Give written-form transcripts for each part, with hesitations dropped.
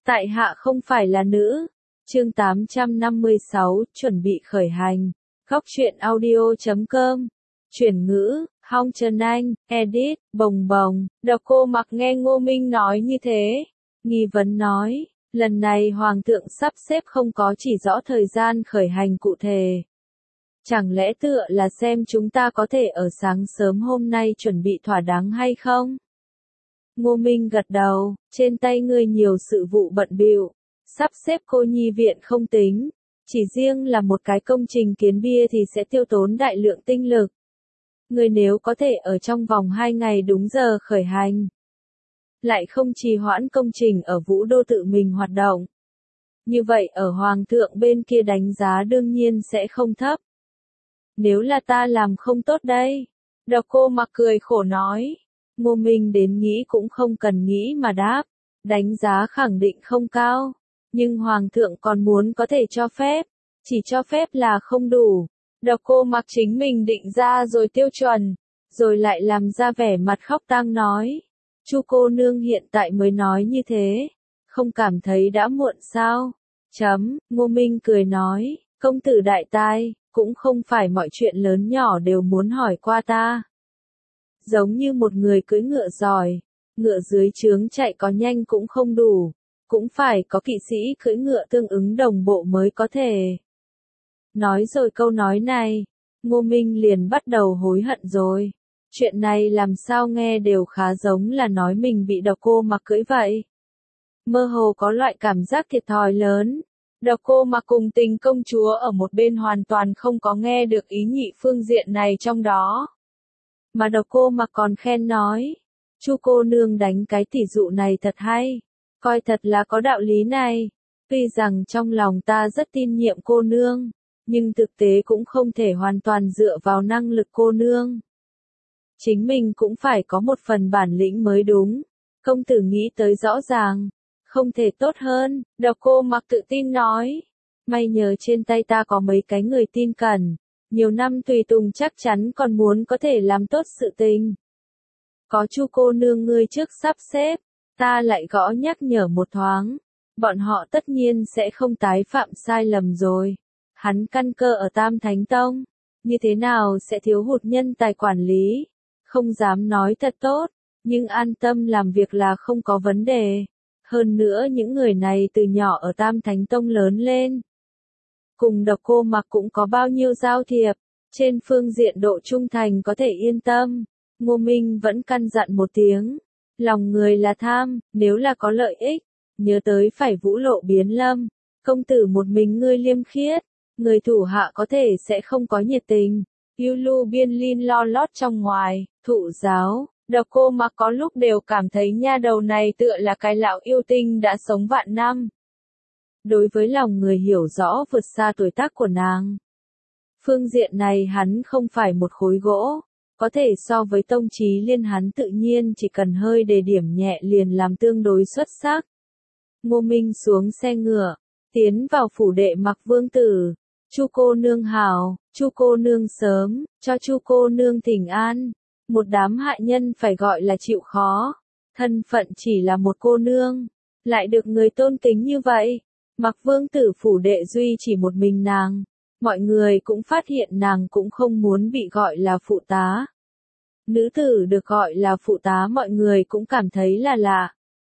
Tại hạ không phải là nữ. Chương 856, chuẩn bị khởi hành. Góc truyện audio.com. Chuyển ngữ, Hong Trần Anh, edit, bồng bồng. Độc Cô Mặc nghe Ngô Minh nói như thế, nghi vấn nói, lần này Hoàng thượng sắp xếp không có chỉ rõ thời gian khởi hành cụ thể. Chẳng lẽ tựa là xem chúng ta có thể ở sáng sớm hôm nay chuẩn bị thỏa đáng hay không? Ngô Minh gật đầu, trên tay ngươi nhiều sự vụ bận bịu, sắp xếp cô nhi viện không tính, chỉ riêng là một cái công trình kiến bia thì sẽ tiêu tốn đại lượng tinh lực. Ngươi nếu có thể ở trong vòng 2 ngày đúng giờ khởi hành, lại không trì hoãn công trình ở Vũ Đô tự mình hoạt động. Như vậy ở Hoàng thượng bên kia đánh giá đương nhiên sẽ không thấp. Nếu là ta làm không tốt đây? Độc Cô Mặc cười khổ nói. Ngô Minh đến nghĩ cũng không cần nghĩ mà đáp. Đánh giá khẳng định không cao. Nhưng Hoàng thượng còn muốn có thể cho phép. Chỉ cho phép là không đủ. Độc Cô Mặc chính mình định ra rồi tiêu chuẩn. Rồi lại làm ra vẻ mặt khóc tang nói. Chu cô nương hiện tại mới nói như thế. Không cảm thấy đã muộn sao? Ngô Minh cười nói. Công tử đại tai, cũng không phải mọi chuyện lớn nhỏ đều muốn hỏi qua ta. Giống như một người cưỡi ngựa giỏi, ngựa dưới trướng chạy có nhanh cũng không đủ, cũng phải có kỵ sĩ cưỡi ngựa tương ứng đồng bộ mới có thể. Nói rồi câu nói này, Ngô Minh liền bắt đầu hối hận rồi. Chuyện này làm sao nghe đều khá giống là nói mình bị Độc Cô Mặc cưỡi vậy. Mơ hồ có loại cảm giác thiệt thòi lớn. Độc Cô Mặc cùng Tình công chúa ở một bên hoàn toàn không có nghe được ý nhị phương diện này trong đó. Mà Độc Cô Mặc còn khen nói, Chu cô nương đánh cái tỷ dụ này thật hay, coi thật là có đạo lý này. Tuy rằng trong lòng ta rất tin nhiệm cô nương, nhưng thực tế cũng không thể hoàn toàn dựa vào năng lực cô nương. Chính mình cũng phải có một phần bản lĩnh mới đúng. Công tử nghĩ tới rõ ràng. Không thể tốt hơn, Độc Cô Mặc tự tin nói. May nhờ trên tay ta có mấy cái người tin cẩn. Nhiều năm tùy tùng chắc chắn còn muốn có thể làm tốt sự tình. Có Chu cô nương ngươi trước sắp xếp, ta lại gõ nhắc nhở một thoáng. Bọn họ tất nhiên sẽ không tái phạm sai lầm rồi. Hắn căn cơ ở Tam Thánh Tông, như thế nào sẽ thiếu hụt nhân tài quản lý. Không dám nói thật tốt, nhưng an tâm làm việc là không có vấn đề. Hơn nữa những người này từ nhỏ ở Tam Thánh Tông lớn lên. Cùng Độc Cô Mặc cũng có bao nhiêu giao thiệp, trên phương diện độ trung thành có thể yên tâm. Ngô Minh vẫn căn dặn một tiếng. Lòng người là tham, nếu là có lợi ích, nhớ tới phải vũ lộ biến lâm. Công tử một mình ngươi liêm khiết, người thủ hạ có thể sẽ không có nhiệt tình. Yêu lưu biên lin lo lót trong ngoài, thụ giáo. Độc Cô Mặc có lúc đều cảm thấy nha đầu này tựa là cái lão yêu tinh đã sống vạn năm. Đối với lòng người hiểu rõ vượt xa tuổi tác của nàng. Phương diện này hắn không phải một khối gỗ, có thể so với Tông Chí Liên hắn tự nhiên chỉ cần hơi đề điểm nhẹ liền làm tương đối xuất sắc. Ngô Minh xuống xe ngựa, tiến vào phủ đệ Mặc Vương tử. Chu cô nương hào, Chu cô nương sớm, cho Chu cô nương thỉnh an. Một đám hạ nhân phải gọi là chịu khó. Thân phận chỉ là một cô nương, lại được người tôn kính như vậy. Mặc Vương tử phủ đệ duy chỉ một mình nàng. Mọi người cũng phát hiện nàng cũng không muốn bị gọi là phụ tá. Nữ tử được gọi là phụ tá mọi người cũng cảm thấy là lạ.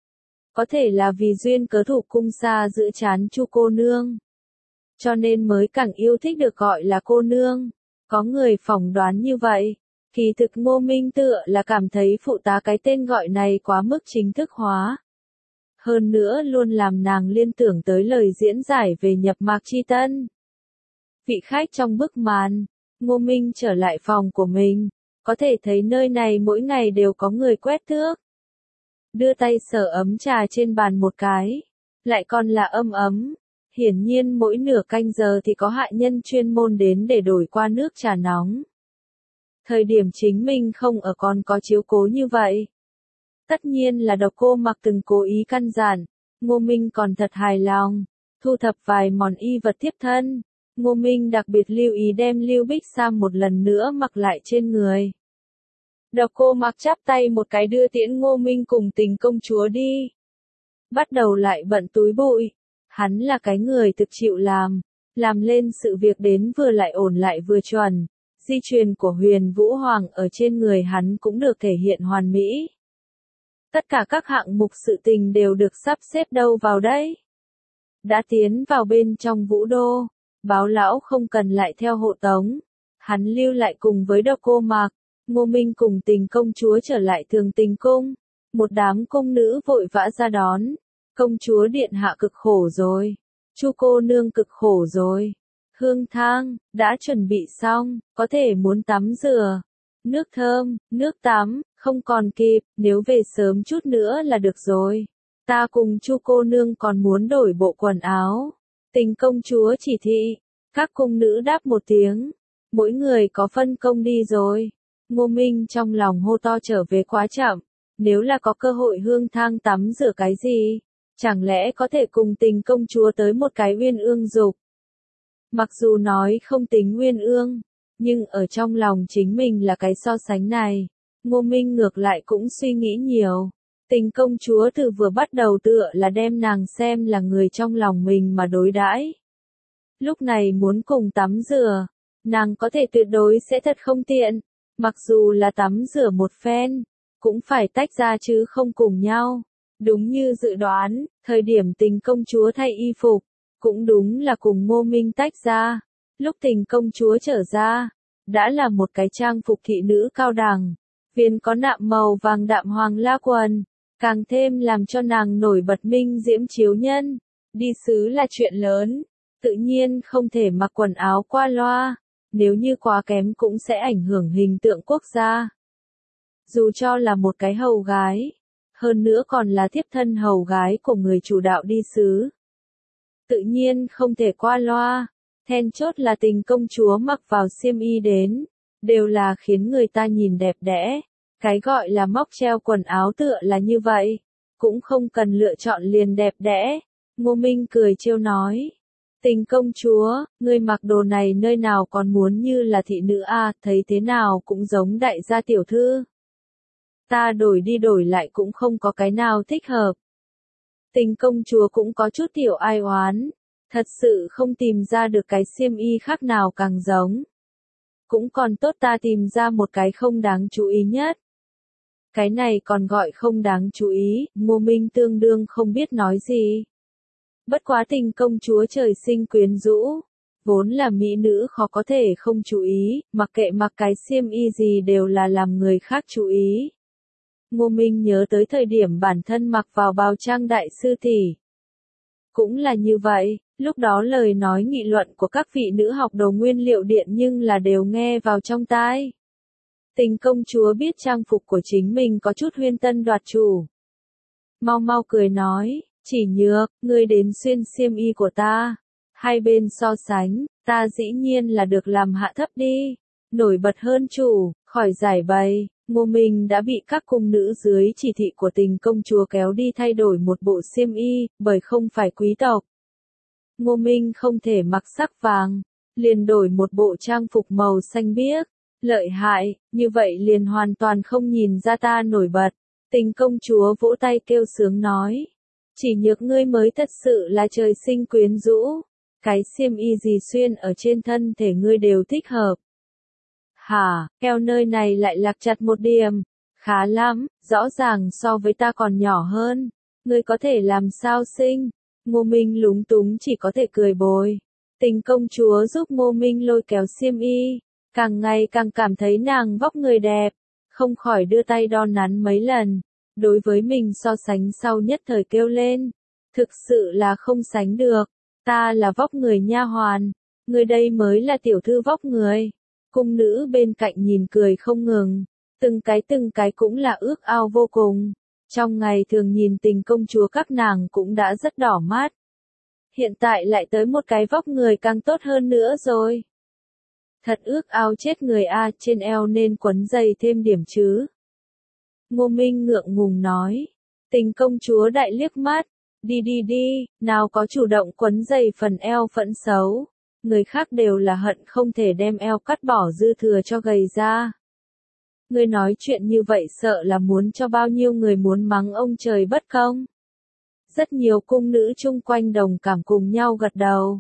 Có thể là vì duyên cớ Thủ Cung Sa giữ chán Chu cô nương, cho nên mới càng yêu thích được gọi là cô nương. Có người phỏng đoán như vậy. Kỳ thực Ngô Minh tựa là cảm thấy phụ tá cái tên gọi này quá mức chính thức hóa. Hơn nữa luôn làm nàng liên tưởng tới lời diễn giải về nhập mạc chi tân. Vị khách trong bức màn, Ngô Minh trở lại phòng của mình, có thể thấy nơi này mỗi ngày đều có người quét tước. Đưa tay sờ ấm trà trên bàn một cái, lại còn là ấm. Hiển nhiên mỗi nửa canh giờ thì có hạ nhân chuyên môn đến để đổi qua nước trà nóng. Thời điểm chính mình không ở còn có chiếu cố như vậy. Tất nhiên là Độc Cô Mặc từng cố ý căn dặn, Ngô Minh còn thật hài lòng, thu thập vài món y vật tiếp thân. Ngô Minh đặc biệt lưu ý đem Lưu Bích Sam một lần nữa mặc lại trên người. Độc Cô Mặc chắp tay một cái đưa tiễn Ngô Minh cùng Tình công chúa đi. bắt đầu lại bận túi bụi. Hắn là cái người thực chịu làm lên sự việc đến vừa lại ổn lại vừa chuẩn. Di truyền của Huyền Vũ Hoàng ở trên người hắn cũng được thể hiện hoàn mỹ. Tất cả các hạng mục sự tình đều được sắp xếp đâu vào đấy. Đã tiến vào bên trong Vũ Đô, Báo lão không cần lại theo hộ tống. Hắn lưu lại cùng với Độc Cô Mạc, Ngô Minh cùng Tình công chúa trở lại Thường Tình cung. Một đám cung nữ vội vã ra đón. Công chúa điện hạ cực khổ rồi. Chu cô nương cực khổ rồi. Hương thang, đã chuẩn bị xong, có thể muốn tắm rửa. Nước thơm, nước tắm, không còn kịp, nếu về sớm chút nữa là được rồi. Ta cùng Chu cô nương còn muốn đổi bộ quần áo. Tình công chúa chỉ thị, các cung nữ đáp một tiếng. Mỗi người có phân công đi rồi. Ngô Minh trong lòng hô to trở về quá chậm. Nếu là có cơ hội hương thang tắm rửa cái gì, chẳng lẽ có thể cùng Tình công chúa tới một cái uyên ương dục. Mặc dù nói không tính uyên ương, nhưng ở trong lòng chính mình là cái so sánh này. Ngô Minh ngược lại cũng suy nghĩ nhiều. Tình công chúa từ vừa bắt đầu tựa là đem nàng xem là người trong lòng mình mà đối đãi. Lúc này muốn cùng tắm rửa, nàng có thể tuyệt đối sẽ thật không tiện. Mặc dù là tắm rửa một phen, cũng phải tách ra chứ không cùng nhau. Đúng như dự đoán, thời điểm Tình công chúa thay y phục, cũng đúng là cùng Ngô Minh tách ra. Lúc Tình công chúa trở ra, đã là một cái trang phục thị nữ cao đẳng, viên có nạm màu vàng đạm hoàng la quần, càng thêm làm cho nàng nổi bật minh diễm chiếu nhân. Đi sứ là chuyện lớn, tự nhiên không thể mặc quần áo qua loa, nếu như quá kém cũng sẽ ảnh hưởng hình tượng quốc gia. Dù cho là một cái hầu gái, hơn nữa còn là thiếp thân hầu gái của người chủ đạo đi sứ. Tự nhiên không thể qua loa, then chốt là Tình công chúa mặc vào xiêm y đến, đều là khiến người ta nhìn đẹp đẽ. Cái gọi là móc treo quần áo tựa là như vậy, cũng không cần lựa chọn liền đẹp đẽ. Ngô Minh cười trêu nói. Tình công chúa, ngươi mặc đồ này nơi nào còn muốn như là thị nữ a, thấy thế nào cũng giống đại gia tiểu thư. Ta đổi đi đổi lại cũng không có cái nào thích hợp. Tình công chúa cũng có chút tiểu ai oán, thật sự không tìm ra được cái xiêm y khác nào càng giống. Cũng còn tốt ta tìm ra một cái không đáng chú ý nhất. Cái này còn gọi không đáng chú ý, Ngô Minh tương đương không biết nói gì. Bất quá Tình công chúa trời sinh quyến rũ, vốn là mỹ nữ khó có thể không chú ý, mặc kệ mặc cái xiêm y gì đều là làm người khác chú ý. Ngô Minh nhớ tới thời điểm bản thân mặc vào bào trang đại sư tỷ. Cũng là như vậy, lúc đó lời nói nghị luận của các vị nữ học đồ nguyên liệu điện nhưng là đều nghe vào trong tai. Tình công chúa biết trang phục của chính mình có chút huyên tân đoạt chủ. Mau mau cười nói, chỉ nhược, ngươi đến xuyên xiêm y của ta. Hai bên so sánh, ta dĩ nhiên là được làm hạ thấp đi. Nổi bật hơn chủ, khỏi giải bày. Ngô Minh đã bị các cung nữ dưới chỉ thị của Tình công chúa kéo đi thay đổi một bộ xiêm y, bởi không phải quý tộc. Ngô Minh không thể mặc sắc vàng, liền đổi một bộ trang phục màu xanh biếc. Lợi hại, như vậy liền hoàn toàn không nhìn ra ta nổi bật. Tình công chúa vỗ tay kêu sướng nói. Chỉ nhược ngươi mới thật sự là trời sinh quyến rũ. Cái xiêm y gì xuyên ở trên thân thể ngươi đều thích hợp. Hả, eo nơi này lại lạc chặt một điểm. Khá lắm, rõ ràng so với ta còn nhỏ hơn. Ngươi có thể làm sao sinh? Ngô Minh lúng túng chỉ có thể cười bồi. Tình công chúa giúp Ngô Minh lôi kéo xiêm y. Càng ngày càng cảm thấy nàng vóc người đẹp. Không khỏi đưa tay đo nắn mấy lần. Đối với mình so sánh sau nhất thời kêu lên. Thực sự là không sánh được. Ta là vóc người nha hoàn. Người đây mới là tiểu thư vóc người. Cung nữ bên cạnh nhìn cười không ngừng. Từng cái cũng là ước ao vô cùng. Trong ngày thường nhìn Tình công chúa các nàng cũng đã rất đỏ mắt. Hiện tại lại tới một cái vóc người càng tốt hơn nữa rồi. Thật ước ao chết người a, trên eo nên quấn dày thêm điểm chứ. Ngô Minh ngượng ngùng nói. Tình công chúa đại liếc mắt. Đi, nào có chủ động quấn dày phần eo phẫn xấu. Người khác đều là hận không thể đem eo cắt bỏ dư thừa cho gầy ra. Ngươi nói chuyện như vậy sợ là muốn cho bao nhiêu người muốn mắng ông trời bất công. Rất nhiều cung nữ chung quanh đồng cảm cùng nhau gật đầu.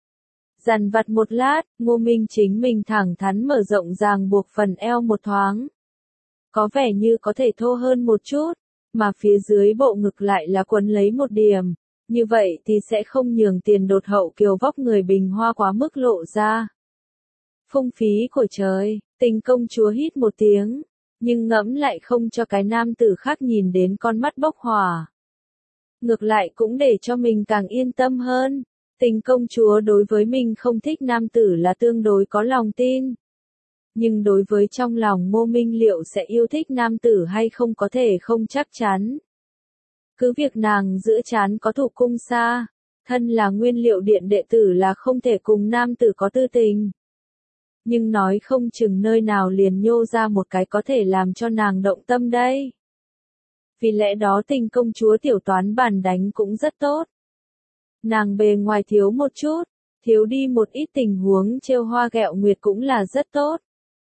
Dằn vặt một lát, Ngô Minh chính mình thẳng thắn mở rộng ràng buộc phần eo một thoáng. Có vẻ như có thể thô hơn một chút, mà phía dưới bộ ngực lại là quấn lấy một điểm. Như vậy thì sẽ không nhường tiền đột hậu kiều vóc người bình hoa quá mức lộ ra. Phung phí của trời, Tình công chúa hít một tiếng, nhưng ngẫm lại không cho cái nam tử khác nhìn đến con mắt bốc hỏa. Ngược lại cũng để cho mình càng yên tâm hơn. Tình công chúa đối với mình không thích nam tử là tương đối có lòng tin. Nhưng đối với trong lòng Ngô Minh liệu sẽ yêu thích nam tử hay không có thể không chắc chắn. Cứ việc nàng giữa trán có thủ cung xa, thân là nguyên liệu điện đệ tử là không thể cùng nam tử có tư tình. Nhưng nói không chừng nơi nào liền nhô ra một cái có thể làm cho nàng động tâm đây. Vì lẽ đó Tình công chúa tiểu toán bàn đánh cũng rất tốt. Nàng bề ngoài thiếu một chút, thiếu đi một ít tình huống trêu hoa ghẹo nguyệt cũng là rất tốt.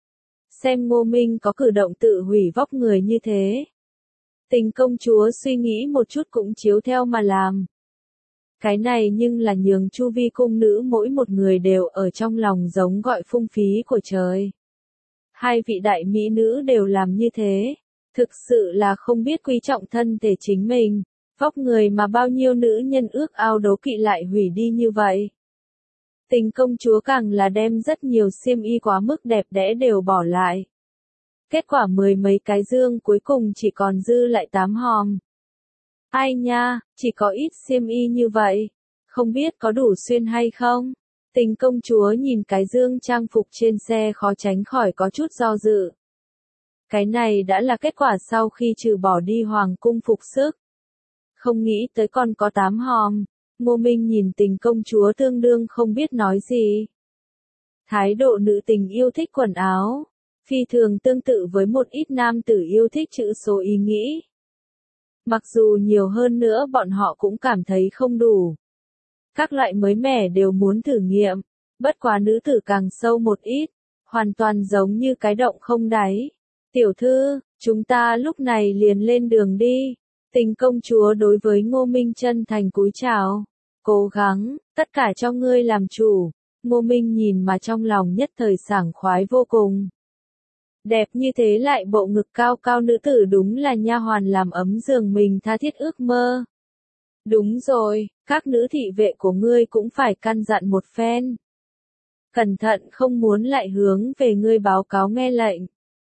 Xem Ngô Minh có cử động tự hủy vóc người như thế. Tình công chúa suy nghĩ một chút cũng chiếu theo mà làm. Cái này nhưng là nhường chu vi cung nữ mỗi một người đều ở trong lòng giống gọi phung phí của trời. Hai vị đại mỹ nữ đều làm như thế. Thực sự là không biết quý trọng thân thể chính mình. Vóc người mà bao nhiêu nữ nhân ước ao đố kỵ lại hủy đi như vậy. Tình công chúa càng là đem rất nhiều xiêm y quá mức đẹp đẽ đều bỏ lại. Kết quả mười mấy cái dương cuối cùng chỉ còn dư lại 8 hòm. Ai nha, chỉ có ít xiêm y như vậy. Không biết có đủ xuyên hay không? Tình công chúa nhìn cái dương trang phục trên xe khó tránh khỏi có chút do dự. Cái này đã là kết quả sau khi trừ bỏ đi hoàng cung phục sức. Không nghĩ tới còn có 8 hòm. Ngô Minh nhìn Tình công chúa tương đương không biết nói gì. Thái độ nữ tình yêu thích quần áo, phi thường tương tự với một ít nam tử yêu thích chữ số ý nghĩ. Mặc dù nhiều hơn nữa bọn họ cũng cảm thấy không đủ. Các loại mới mẻ đều muốn thử nghiệm, bất quá nữ tử càng sâu một ít, hoàn toàn giống như cái động không đáy. Tiểu thư, chúng ta lúc này liền lên đường đi. Tình công chúa đối với Ngô Minh chân thành cúi chào. Cố gắng, tất cả cho ngươi làm chủ. Ngô Minh nhìn mà trong lòng nhất thời sảng khoái vô cùng. Đẹp như thế lại bộ ngực cao cao nữ tử đúng là nha hoàn làm ấm giường mình tha thiết ước mơ. Đúng rồi, các nữ thị vệ của ngươi cũng phải căn dặn một phen. Cẩn thận không muốn lại hướng về ngươi báo cáo nghe lệnh.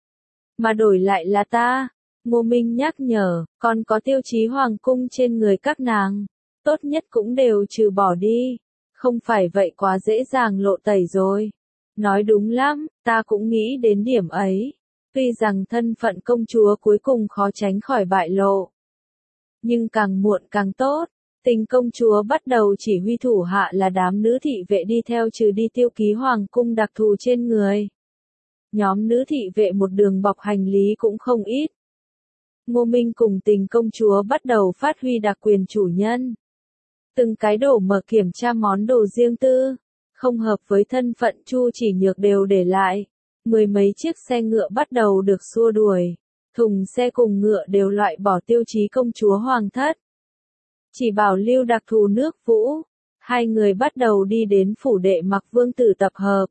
Mà đổi lại là ta. Ngô Minh nhắc nhở, còn có tiêu chí hoàng cung trên người các nàng. Tốt nhất cũng đều trừ bỏ đi. Không phải vậy quá dễ dàng lộ tẩy rồi. Nói đúng lắm, ta cũng nghĩ đến điểm ấy. Tuy rằng thân phận công chúa cuối cùng khó tránh khỏi bại lộ. Nhưng càng muộn càng tốt. Tình công chúa bắt đầu chỉ huy thủ hạ là đám nữ thị vệ đi theo trừ đi tiêu ký hoàng cung đặc thù trên người. Nhóm nữ thị vệ một đường bọc hành lý cũng không ít. Ngô Minh cùng Tình công chúa bắt đầu phát huy đặc quyền chủ nhân. Từng cái đổ mở kiểm tra món đồ riêng tư, không hợp với thân phận Chu Chỉ Nhược đều để lại. Mười mấy chiếc xe ngựa bắt đầu được xua đuổi. Thùng xe cùng ngựa đều loại bỏ tiêu chí công chúa hoàng thất. Chỉ bảo lưu đặc thù nước Vũ. Hai người bắt đầu đi đến phủ đệ Mặc Vương Tử tập hợp.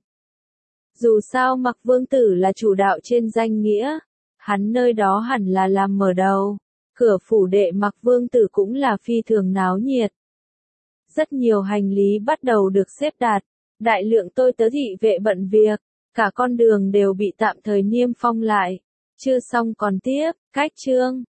Dù sao Mặc Vương Tử là chủ đạo trên danh nghĩa, hắn nơi đó hẳn là làm mở đầu. Cửa phủ đệ Mặc Vương Tử cũng là phi thường náo nhiệt. Rất nhiều hành lý bắt đầu được xếp đặt, đại lượng tôi tớ thị vệ bận việc, cả con đường đều bị tạm thời niêm phong lại. Chưa xong còn tiếp, cách chương.